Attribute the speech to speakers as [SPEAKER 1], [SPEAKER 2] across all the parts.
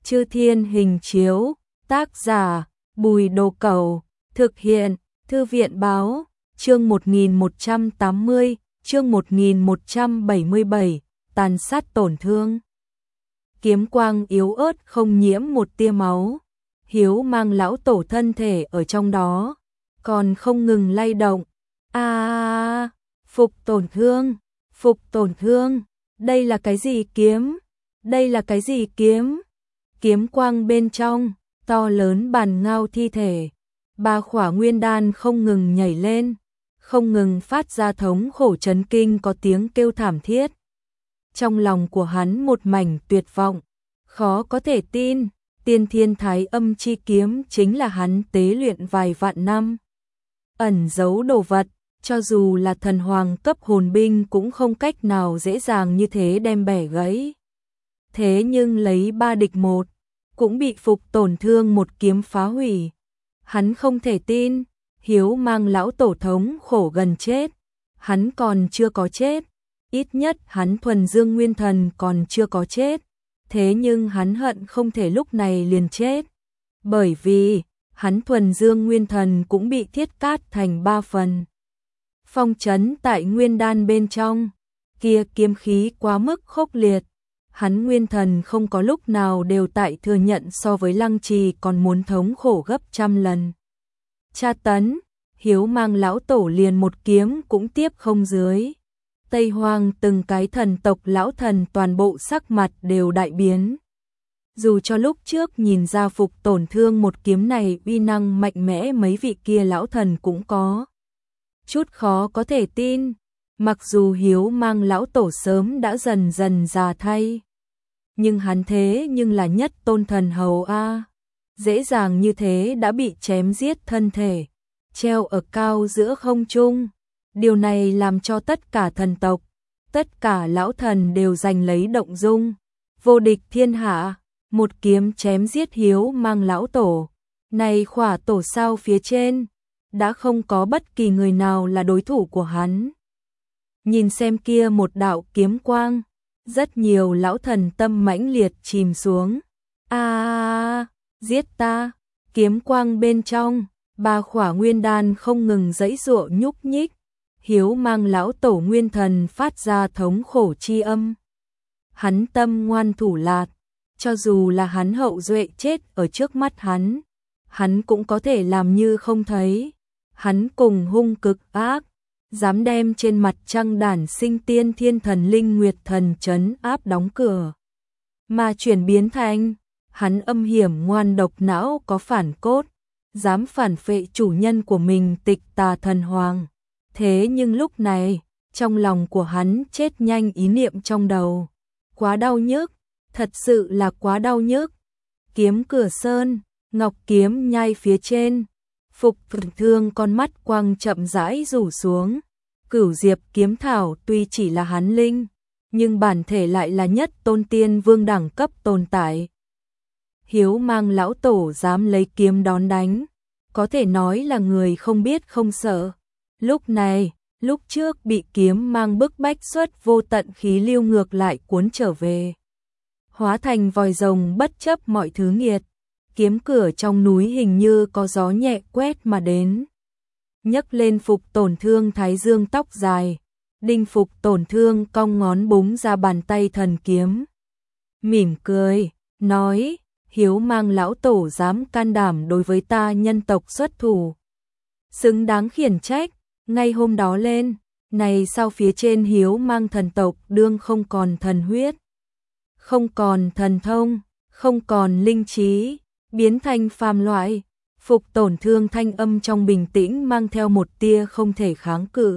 [SPEAKER 1] Chư Thiên Hình Chiếu, tác giả Bùi Đồ Cẩu, thực hiện Thư viện Báo, chương 1180, chương 1177, tàn sát tổn thương. Kiếm quang yếu ớt không nhiễm một tia máu, Hiếu mang lão tổ thân thể ở trong đó, còn không ngừng lay động. Phục tổn thương, đây là cái gì kiếm? Đây là cái gì kiếm? Kiếm quang bên trong, to lớn bàn ngao thi thể, ba khỏa nguyên đan không ngừng nhảy lên, không ngừng phát ra thống khổ chấn kinh có tiếng kêu thảm thiết. Trong lòng của hắn một mảnh tuyệt vọng, khó có thể tin, Tiên Thiên Thái Âm chi kiếm chính là hắn tế luyện vài vạn năm. Ẩn giấu đồ vật, cho dù là thần hoàng cấp hồn binh cũng không cách nào dễ dàng như thế đem bẻ gãy. Thế nhưng lấy 3 địch 1, cũng bị Phục tổn thương một kiếm phá hủy. Hắn không thể tin, Hiếu mang lão tổ thống khổ gần chết, hắn còn chưa có chết, ít nhất hắn thuần dương nguyên thần còn chưa có chết, thế nhưng hắn hận không thể lúc này liền chết, bởi vì hắn thuần dương nguyên thần cũng bị thiết cát thành 3 phần. Phong trấn tại nguyên đan bên trong, kia kiếm khí quá mức khốc liệt, hắn nguyên thần không có lúc nào đều tại thừa nhận so với Lăng Trì còn muốn thống khổ gấp trăm lần. Tra tấn, Hiếu mang lão tổ liền một kiếm cũng tiếp không dưới. Tây Hoang từng cái thần tộc lão thần toàn bộ sắc mặt đều đại biến. Dù cho lúc trước nhìn ra Phục tổn thương một kiếm này uy năng mạnh mẽ, mấy vị kia lão thần cũng có chút khó có thể tin. Mặc dù Hiếu mang lão tổ sớm đã dần dần già thay, nhưng hắn thế nhưng là nhất tôn thần hầu a, dễ dàng như thế đã bị chém giết thân thể, treo ở cao giữa không trung. Điều này làm cho tất cả thần tộc, tất cả lão thần đều giành lấy động dung. Vô địch thiên hạ, một kiếm chém giết Hiếu mang lão tổ. Này khỏa tổ sao phía trên, đã không có bất kỳ người nào là đối thủ của hắn. Nhìn xem kia một đạo kiếm quang, rất nhiều lão thần tâm mãnh liệt chìm xuống. Giết ta! Kiếm quang bên trong, 3 khỏa nguyên đan không ngừng giãy giụa nhúc nhích. Hiếu mang lão tổ nguyên thần phát ra thống khổ chi âm. Hắn tâm ngoan thủ lạt, cho dù là hắn hậu duệ chết ở trước mắt hắn cũng có thể làm như không thấy. Hắn cùng hung cực ác, dám đem trên mặt trăng đản sinh tiên thiên thần linh nguyệt thần trấn áp đóng cửa, mà chuyển biến thành hắn âm hiểm ngoan độc não có phản cốt, dám phản phệ chủ nhân của mình Tịch Tà thần hoàng. Thế nhưng lúc này, trong lòng của hắn chết nhanh ý niệm trong đầu. Quá đau nhức, thật sự là quá đau nhức. Kiếm Cửa Sơn, ngọc kiếm nhai phía trên, Phục tổn thương con mắt quang chậm rãi rủ xuống. Cửu Diệp kiếm thảo tuy chỉ là hắn linh, nhưng bản thể lại là nhất tôn tiên vương đẳng cấp tồn tại. Hiếu mang lão tổ dám lấy kiếm đón đánh, có thể nói là người không biết không sợ. Lúc này, lúc trước bị kiếm mang bức bách xuất vô tận khí lưu ngược lại cuốn trở về, hóa thành vòi rồng bất chấp mọi thứ nghiệt. Kiếm cửa trong núi hình như có gió nhẹ quét mà đến, nhấc lên Phục tổn thương thái dương tóc dài, đinh Phục tổn thương cong ngón búng ra bàn tay thần kiếm, mỉm cười, nói: Hiếu mang lão tổ dám can đảm đối với ta nhân tộc xuất thủ, xứng đáng khiển trách. Ngay hôm đó lên, này sau phía trên Hiếu mang thần tộc đương không còn thần huyết, không còn thần thông, không còn linh trí, biến thành phàm loại. Phục tổn thương thanh âm trong bình tĩnh mang theo một tia không thể kháng cự,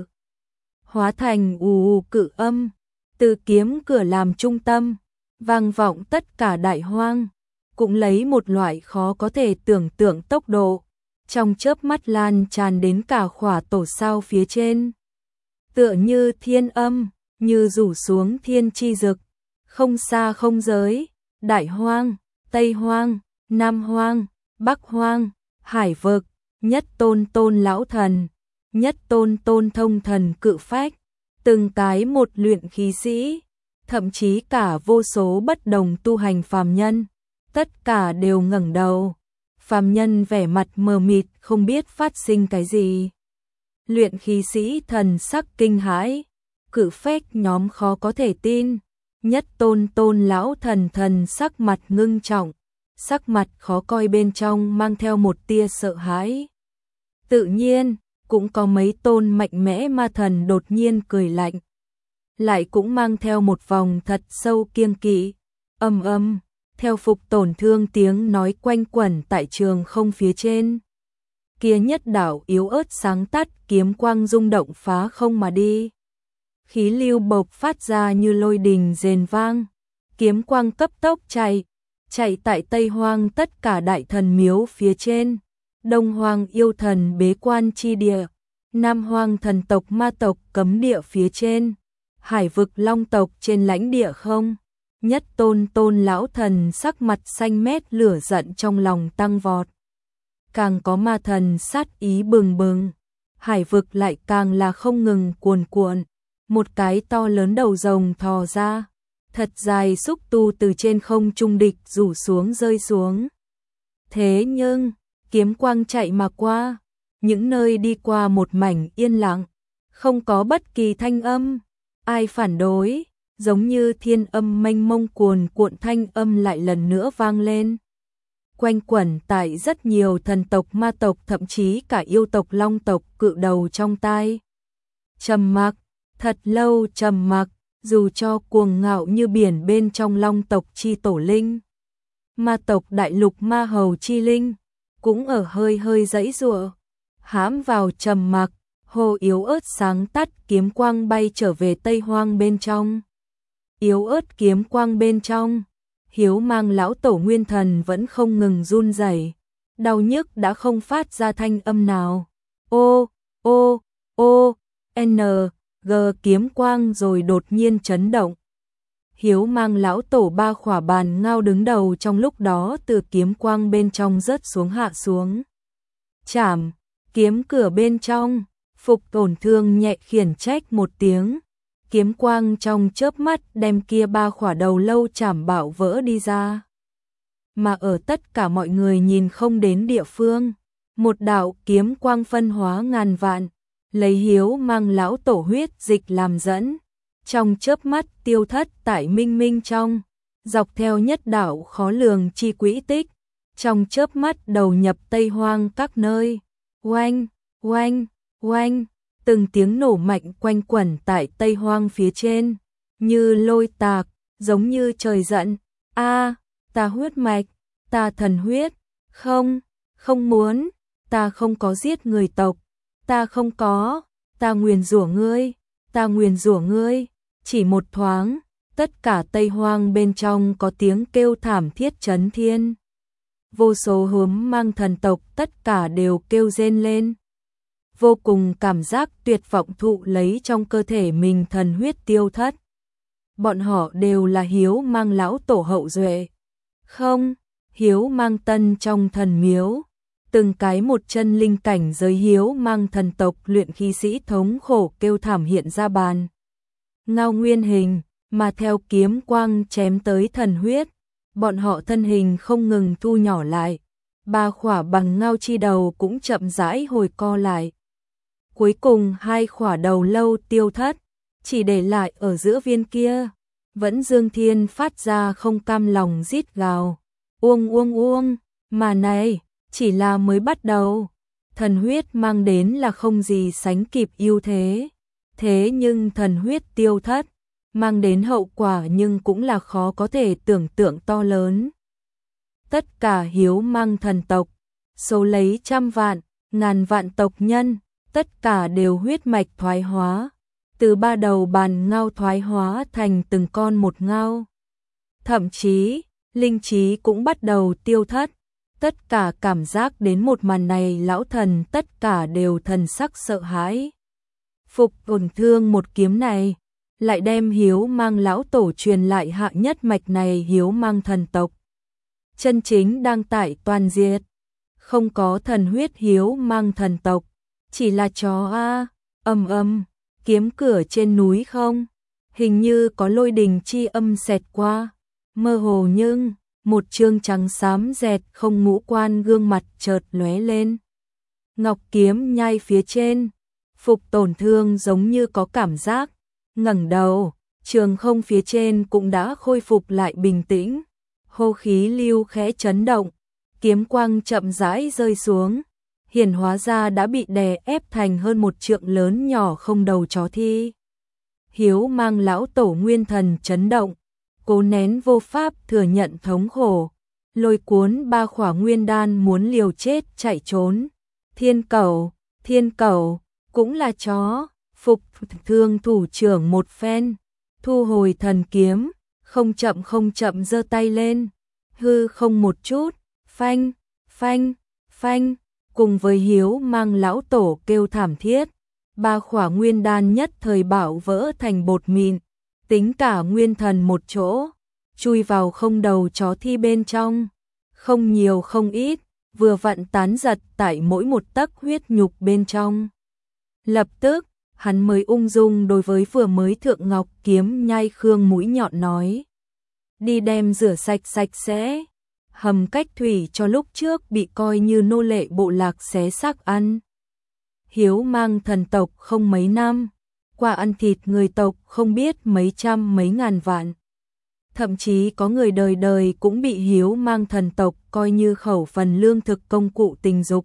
[SPEAKER 1] hóa thành ù cự âm, từ kiếm cửa làm trung tâm, vang vọng tất cả đại hoang, cũng lấy một loại khó có thể tưởng tượng tốc độ, trong chớp mắt lan tràn đến cả khỏa tổ sao phía trên. Tựa như thiên âm, như rủ xuống thiên chi dực, không xa không giới, đại hoang, tây hoang, nam hoang, bắc hoang, hải vực, nhất tôn tôn lão thần, nhất tôn tôn thông thần cự phách, từng cái một luyện khí sĩ, thậm chí cả vô số bất đồng tu hành phàm nhân, tất cả đều ngẩng đầu. Phàm nhân vẻ mặt mờ mịt không biết phát sinh cái gì. Luyện khí sĩ thần sắc kinh hãi, cự phách nhóm khó có thể tin. Nhất tôn lão thần sắc mặt ngưng trọng, sắc mặt khó coi bên trong mang theo một tia sợ hãi. Tự nhiên, cũng có mấy tôn mạnh mẽ ma thần đột nhiên cười lạnh. Lại cũng mang theo một vòng thật sâu kiêng kỵ. Theo phục tổn thương tiếng nói quanh quẩn tại trường không phía trên. Kia nhất đạo yếu ớt sáng tắt kiếm quang rung động phá không mà đi. Khí lưu bộc phát ra như lôi đình rền vang. Kiếm quang cấp tốc chạy tại Tây Hoang tất cả đại thần miếu phía trên. Đông Hoang yêu thần bế quan chi địa. Nam Hoang thần tộc ma tộc cấm địa phía trên. Hải vực long tộc trên lãnh địa không. Nhất tôn lão thần sắc mặt xanh mét lửa giận trong lòng tăng vọt. Càng có ma thần sát ý bừng bừng. Hải vực lại càng là không ngừng cuồn cuộn. Một cái to lớn đầu rồng thò ra. Thật dài xúc tu từ trên không trung địch rủ xuống rơi xuống. Thế nhưng, kiếm quang chạy mà qua. Những nơi đi qua một mảnh yên lặng. Không có bất kỳ thanh âm. Ai phản đối, giống như thiên âm mênh mông cuồn cuộn thanh âm lại lần nữa vang lên. Quanh quẩn tại rất nhiều thần tộc ma tộc thậm chí cả yêu tộc long tộc cự đầu trong tai. Trầm mặc, thật lâu trầm mặc, dù cho cuồng ngạo như biển bên trong long tộc chi tổ linh. Ma tộc đại lục ma hầu chi linh, cũng ở hơi giãy giụa, hãm vào trầm mặc. Hồ yếu ớt sáng tắt kiếm quang bay trở về Tây Hoang bên trong. Yếu ớt kiếm quang bên trong, Hiếu Mang lão tổ nguyên thần vẫn không ngừng run rẩy, đau nhức đã không phát ra thanh âm nào. G kiếm quang rồi đột nhiên chấn động. Hiếu Mang lão tổ ba khỏa bàn ngao đứng đầu trong lúc đó từ kiếm quang bên trong rớt xuống hạ xuống. Chảm, kiếm cửa bên trong. Phục tổn thương nhẹ khiển trách một tiếng, kiếm quang trong chớp mắt đem kia ba khỏa đầu lâu chảm bạo vỡ đi ra. Mà ở tất cả mọi người nhìn không đến địa phương, một đạo kiếm quang phân hóa ngàn vạn, lấy Hiếu Mang lão tổ huyết dịch làm dẫn, trong chớp mắt tiêu thất tại minh minh trong, dọc theo nhất đạo khó lường chi quỹ tích, trong chớp mắt đầu nhập Tây Hoang các nơi. Oanh, từng tiếng nổ mạnh quanh quẩn tại Tây Hoang phía trên, như lôi tạc, giống như trời giận. Ta huyết mạch, ta thần huyết, không muốn, ta không có giết người tộc, ta không có, ta nguyền rủa ngươi, chỉ một thoáng, tất cả Tây Hoang bên trong có tiếng kêu thảm thiết chấn thiên. Vô số Hiếu Mang thần tộc tất cả đều kêu rên lên. Vô cùng cảm giác tuyệt vọng thụ lấy trong cơ thể mình thần huyết tiêu thất. Bọn họ đều là Hiếu Mang lão tổ hậu duệ. Không, Hiếu Mang tân trong thần miếu. Từng cái một chân linh cảnh giới Hiếu Mang thần tộc luyện khí sĩ thống khổ kêu thảm hiện ra bàn. Ngao nguyên hình, mà theo kiếm quang chém tới thần huyết. Bọn họ thân hình không ngừng thu nhỏ lại. Ba khỏa bằng ngao chi đầu cũng chậm rãi hồi co lại. Cuối cùng hai khỏa đầu lâu tiêu thất, chỉ để lại ở giữa viên kia. Vẫn Dương Thiên phát ra không cam lòng rít gào. Uông, mà này, chỉ là mới bắt đầu. Thần huyết mang đến là không gì sánh kịp ưu thế. Thế nhưng thần huyết tiêu thất, mang đến hậu quả nhưng cũng là khó có thể tưởng tượng to lớn. Tất cả Hiếu Mang thần tộc, số lấy trăm vạn, ngàn vạn tộc nhân, tất cả đều huyết mạch thoái hóa, từ ba đầu bàn ngao thoái hóa thành từng con một ngao. Thậm chí, linh trí cũng bắt đầu tiêu thất. Tất cả cảm giác đến một màn này lão thần tất cả đều thần sắc sợ hãi. Phục tổn thương một kiếm này, lại đem Hiếu Mang lão tổ truyền lại hạ nhất mạch này Hiếu Mang thần tộc. Chân chính đang tại toàn diệt, không có thần huyết Hiếu Mang thần tộc, chỉ là chó kiếm cửa trên núi không, hình như có lôi đình chi âm xẹt qua, mơ hồ nhưng một trương trắng xám dẹt không ngũ quan gương mặt chợt lóe lên. Ngọc kiếm nhai phía trên, Phục Tổn Thương giống như có cảm giác, ngẩng đầu, trường không phía trên cũng đã khôi phục lại bình tĩnh, hô khí lưu khẽ chấn động, kiếm quang chậm rãi rơi xuống, hiển hóa ra đã bị đè ép thành hơn một trượng lớn nhỏ không đầu chó thi. Hiếu Mang lão tổ nguyên thần chấn động, cố nén vô pháp thừa nhận thống khổ, lôi cuốn 3 khỏa nguyên đan muốn liều chết chạy trốn. Thiên Cẩu, cũng là chó. Phục Thương thủ trưởng một phen, thu hồi thần kiếm, không chậm giơ tay lên, hư không một chút, phanh, phanh, phanh, cùng với Hiếu Mang lão tổ kêu thảm thiết, 3 khỏa nguyên đan nhất thời bạo vỡ thành bột mịn, tính cả nguyên thần một chỗ, chui vào không đầu chó thi bên trong, không nhiều không ít, vừa vặn tán giật tại mỗi một tấc huyết nhục bên trong. Lập tức, hắn mới ung dung đối với vừa mới thượng ngọc kiếm nhai khương mũi nhọn nói. Đi đem rửa sạch sẽ, hầm cách thủy cho lúc trước bị coi như nô lệ bộ lạc xé xác ăn. Hiếu Mang thần tộc không mấy năm, qua ăn thịt người tộc không biết mấy trăm mấy ngàn vạn. Thậm chí có người đời đời cũng bị Hiếu Mang thần tộc coi như khẩu phần lương thực công cụ tình dục.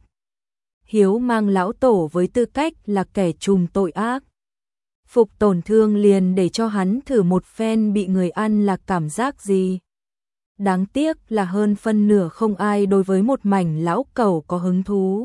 [SPEAKER 1] Hiếu Mang lão tổ với tư cách là kẻ trùm tội ác. Phục Tổn Thương liền để cho hắn thử một phen bị người ăn là cảm giác gì. Đáng tiếc là hơn phân nửa không ai đối với một mảnh lão cẩu có hứng thú.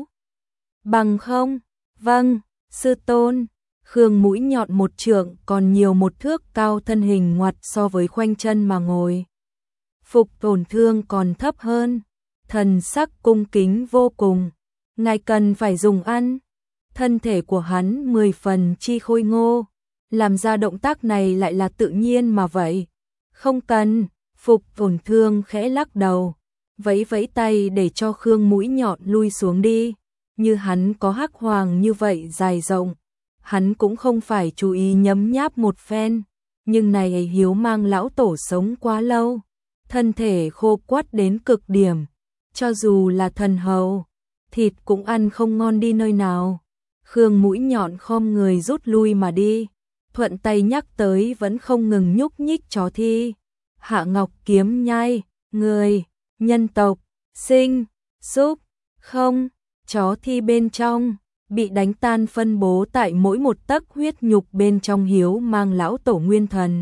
[SPEAKER 1] Bằng không? Vâng, sư tôn. Khương mũi nhọn một trượng còn nhiều một thước cao thân hình ngoặt so với khoanh chân mà ngồi. Phục Tổn Thương còn thấp hơn, thần sắc cung kính vô cùng. Ngài cần phải dùng ăn. Thân thể của hắn 10 phần chi khôi ngô, làm ra động tác này lại là tự nhiên mà vậy. Không cần, Phục Tổn Thương khẽ lắc đầu, vẫy vẫy tay để cho Khương mũi nhọn lui xuống đi. Như hắn có hắc hoàng như vậy dài rộng, hắn cũng không phải chú ý nhấm nháp một phen, nhưng này Hiếu Mang lão tổ sống quá lâu, thân thể khô quắt đến cực điểm, cho dù là thần hầu, thịt cũng ăn không ngon đi nơi nào. Khương mũi nhọn khom người rút lui mà đi, thuận tay nhắc tới vẫn không ngừng nhúc nhích chó thi. Hạ Ngọc kiếm nhai, người, nhân tộc, sinh, xúc, không, chó thi bên trong, bị đánh tan phân bố tại mỗi một tấc huyết nhục bên trong Hiếu Mang lão tổ nguyên thần.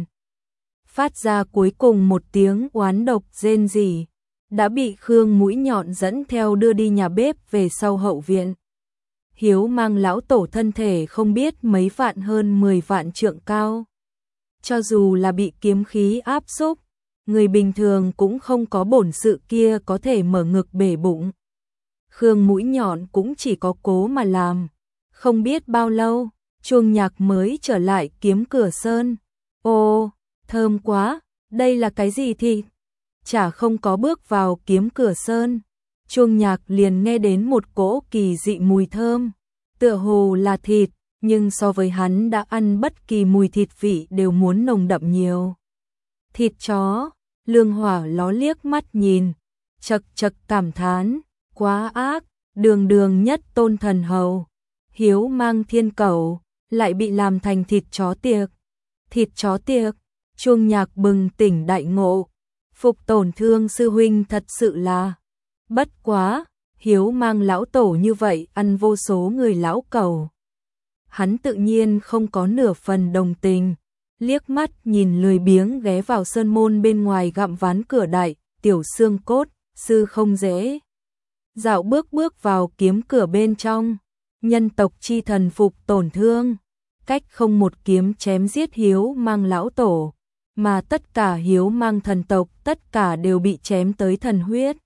[SPEAKER 1] Phát ra cuối cùng một tiếng oán độc rên rỉ, đã bị Khương mũi nhọn dẫn theo đưa đi nhà bếp về sau hậu viện. Hiếu Mang lão tổ thân thể không biết mấy vạn hơn 10 vạn trượng cao. Cho dù là bị kiếm khí áp xúc, người bình thường cũng không có bổn sự kia có thể mở ngực bể bụng. Khương mũi nhọn cũng chỉ có cố mà làm. Không biết bao lâu, chuông nhạc mới trở lại Kiếm Cửa Sơn. Ô, thơm quá, đây là cái gì thịt? Chả không có bước vào Kiếm Cửa Sơn, chuông nhạc liền nghe đến một cỗ kỳ dị mùi thơm. Tựa hồ là thịt, nhưng so với hắn đã ăn bất kỳ mùi thịt vị đều muốn nồng đậm nhiều. Thịt chó, Lương Hỏa ló liếc mắt nhìn, chật chật cảm thán, quá ác, đường đường nhất tôn thần hầu. Hiếu Mang Thiên Cẩu, lại bị làm thành thịt chó tiệc. Thịt chó tiệc, chuông nhạc bừng tỉnh đại ngộ. Phục Tổn Thương sư huynh thật sự là, bất quá, Hiếu Mang lão tổ như vậy ăn vô số người lão cẩu. Hắn tự nhiên không có nửa phần đồng tình, liếc mắt nhìn lười biếng ghé vào sơn môn bên ngoài gặm ván cửa đại, tiểu xương cốt, sư không dễ. Dạo bước vào kiếm cửa bên trong, nhân tộc chi thần Phục Tổn Thương, cách không một kiếm chém giết Hiếu Mang lão tổ, mà tất cả Hiếu Mang thần tộc tất cả đều bị chém tới thần huyết.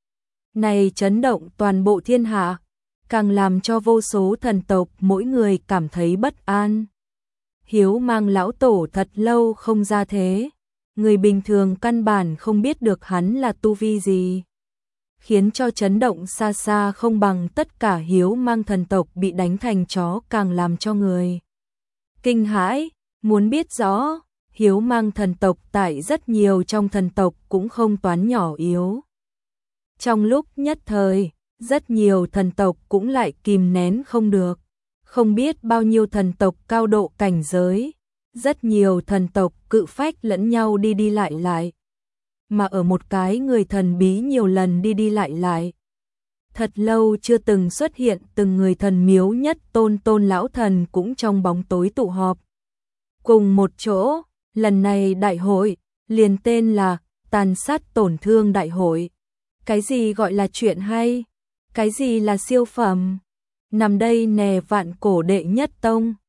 [SPEAKER 1] Này chấn động toàn bộ thiên hạ, càng làm cho vô số thần tộc mỗi người cảm thấy bất an. Hiếu Mang lão tổ thật lâu không ra thế, người bình thường căn bản không biết được hắn là tu vi gì. Khiến cho chấn động xa xa không bằng tất cả Hiếu Mang thần tộc bị đánh thành chó càng làm cho người kinh hãi. Muốn biết rõ, hiếu mang thần tộc tại rất nhiều trong thần tộc cũng không toán nhỏ yếu. Trong lúc nhất thời, rất nhiều thần tộc cũng lại kìm nén không được. Không biết bao nhiêu thần tộc cao độ cảnh giới, rất nhiều thần tộc cự phách lẫn nhau đi đi lại lại. Mà ở một cái người thần bí nhiều lần đi đi lại lại. Thật lâu chưa từng xuất hiện từng người thần miếu nhất tôn lão thần cũng trong bóng tối tụ họp. Cùng một chỗ, lần này đại hội, liền tên là tàn sát tổn thương đại hội. Cái gì gọi là chuyện hay? Cái gì là siêu phẩm? Nằm đây nè vạn cổ đệ nhất tông.